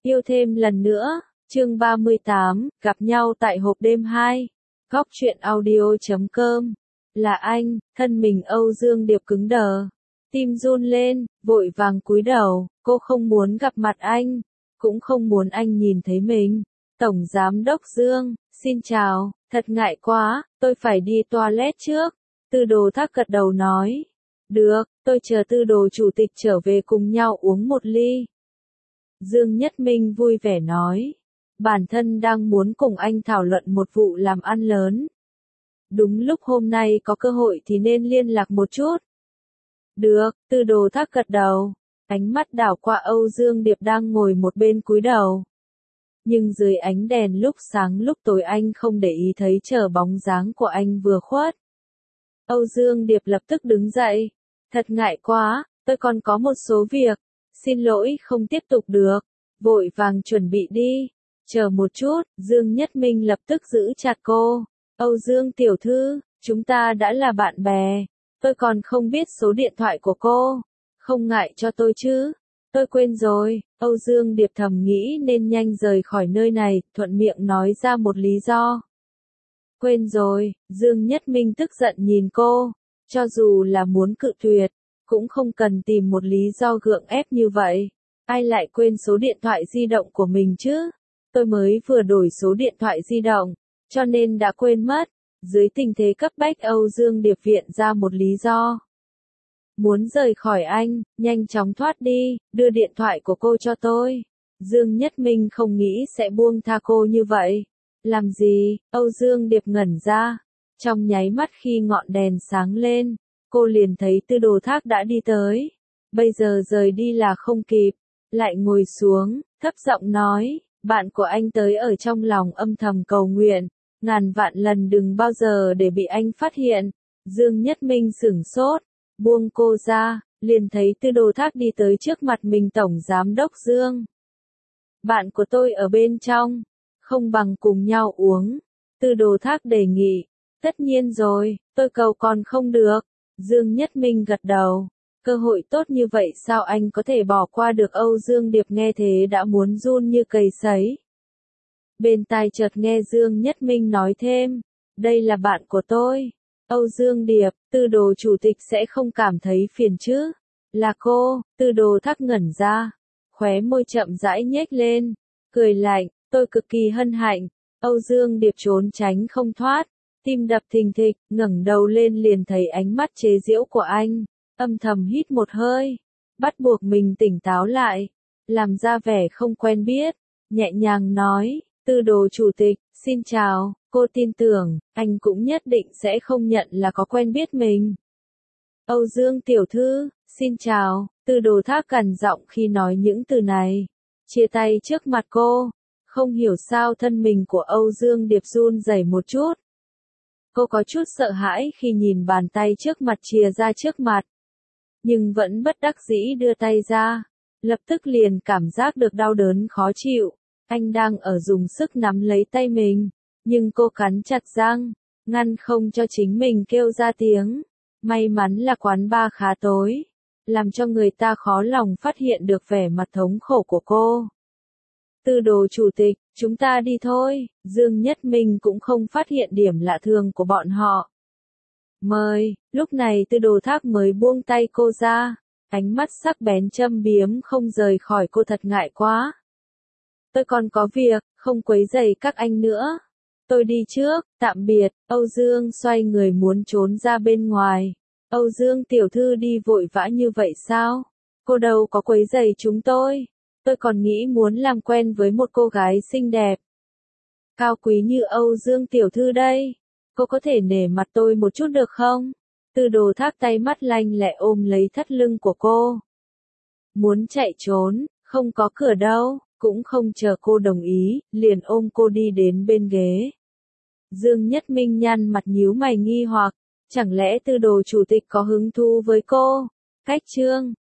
Yêu thêm lần nữa, chương 38, gặp nhau tại hộp đêm 2. Góc truyện audio.com. Là anh, thân mình Âu Dương Điệp cứng đờ. Tim run lên, vội vàng cúi đầu, cô không muốn gặp mặt anh, cũng không muốn anh nhìn thấy mình. Tổng Giám đốc Dương, xin chào, thật ngại quá, tôi phải đi toilet trước. Tư Đồ Thác gật đầu nói. Được, tôi chờ Tư Đồ chủ tịch trở về cùng nhau uống một ly. Dương Nhất Minh vui vẻ nói. Bản thân đang muốn cùng anh thảo luận một vụ làm ăn lớn. Đúng lúc hôm nay có cơ hội thì nên liên lạc một chút. Được, Tư Đồ Thác gật đầu. Ánh mắt đảo qua Âu Dương Điệp đang ngồi một bên cúi đầu. Nhưng dưới ánh đèn lúc sáng lúc tối anh không để ý thấy chờ bóng dáng của anh vừa khuất. Âu Dương Điệp lập tức đứng dậy. Thật ngại quá, tôi còn có một số việc. Xin lỗi không tiếp tục được. Vội vàng chuẩn bị đi. Chờ một chút, Dương Nhất Minh lập tức giữ chặt cô. Âu Dương tiểu thư, chúng ta đã là bạn bè. Tôi còn không biết số điện thoại của cô. Không ngại cho tôi chứ. Tôi quên rồi. Âu Dương Điệp thầm nghĩ nên nhanh rời khỏi nơi này, thuận miệng nói ra một lý do. Quên rồi, Dương Nhất Minh tức giận nhìn cô. Cho dù là muốn cự tuyệt, cũng không cần tìm một lý do gượng ép như vậy. Ai lại quên số điện thoại di động của mình chứ? Tôi mới vừa đổi số điện thoại di động, cho nên đã quên mất. Dưới tình thế cấp bách Âu Dương Điệp viện ra một lý do. Muốn rời khỏi anh, nhanh chóng thoát đi, đưa điện thoại của cô cho tôi. Dương Nhất Minh không nghĩ sẽ buông tha cô như vậy. Làm gì? Âu Dương Điệp ngẩn ra. Trong nháy mắt khi ngọn đèn sáng lên, cô liền thấy Tư Đồ Thác đã đi tới. Bây giờ rời đi là không kịp. Lại ngồi xuống, thấp giọng nói, bạn của anh tới ở trong lòng âm thầm cầu nguyện. Ngàn vạn lần đừng bao giờ để bị anh phát hiện. Dương Nhất Minh sửng sốt, buông cô ra, liền thấy Tư Đồ Thác đi tới trước mặt mình. Tổng Giám đốc Dương. Bạn của tôi ở bên trong, không bằng cùng nhau uống. Tư Đồ Thác đề nghị. Tất nhiên rồi, tôi cầu còn không được. Dương Nhất Minh gật đầu. Cơ hội tốt như vậy sao anh có thể bỏ qua được? Âu Dương Điệp nghe thế đã muốn run như cầy sấy. Bên tai chợt nghe Dương Nhất Minh nói thêm, đây là bạn của tôi. Âu Dương Điệp, Tư Đồ chủ tịch sẽ không cảm thấy phiền chứ? Là cô? Tư Đồ Thác ngẩn ra, khóe môi chậm rãi nhếch lên, cười lạnh, tôi cực kỳ hân hạnh. Âu Dương Điệp trốn tránh không thoát, tim đập thình thịch, ngẩng đầu lên liền thấy ánh mắt chế giễu của anh, âm thầm hít một hơi, bắt buộc mình tỉnh táo lại, làm ra vẻ không quen biết, nhẹ nhàng nói. Tư Đồ chủ tịch, xin chào, cô tin tưởng, anh cũng nhất định sẽ không nhận là có quen biết mình. Âu Dương tiểu thư, xin chào, Tư Đồ Thác gằn giọng khi nói những từ này. Chia tay trước mặt cô, không hiểu sao thân mình của Âu Dương Điệp run rẩy một chút. Cô có chút sợ hãi khi nhìn bàn tay trước mặt chia ra trước mặt. Nhưng vẫn bất đắc dĩ đưa tay ra, lập tức liền cảm giác được đau đớn khó chịu. Anh đang ở dùng sức nắm lấy tay mình, nhưng cô cắn chặt răng, ngăn không cho chính mình kêu ra tiếng. May mắn là quán bar khá tối, làm cho người ta khó lòng phát hiện được vẻ mặt thống khổ của cô. Tư Đồ chủ tịch, chúng ta đi thôi. Dương Nhất Minh cũng không phát hiện điểm lạ thường của bọn họ. Mời, lúc này Tư Đồ Thác mới buông tay cô ra, ánh mắt sắc bén châm biếm không rời khỏi cô. Thật ngại quá. Tôi còn có việc, không quấy rầy các anh nữa. Tôi đi trước, tạm biệt. Âu Dương xoay người muốn trốn ra bên ngoài. Âu Dương tiểu thư đi vội vã như vậy sao? Cô đâu có quấy rầy chúng tôi. Tôi còn nghĩ muốn làm quen với một cô gái xinh đẹp, cao quý như Âu Dương tiểu thư đây. Cô có thể nể mặt tôi một chút được không? Tư Đồ Thác tay mắt lanh lẹ ôm lấy thắt lưng của cô. Muốn chạy trốn, không có cửa đâu. Cũng không chờ cô đồng ý, liền ôm cô đi đến bên ghế. Dương Nhất Minh nhăn mặt nhíu mày nghi hoặc, chẳng lẽ Tư Đồ chủ tịch có hứng thú với cô? Cách chương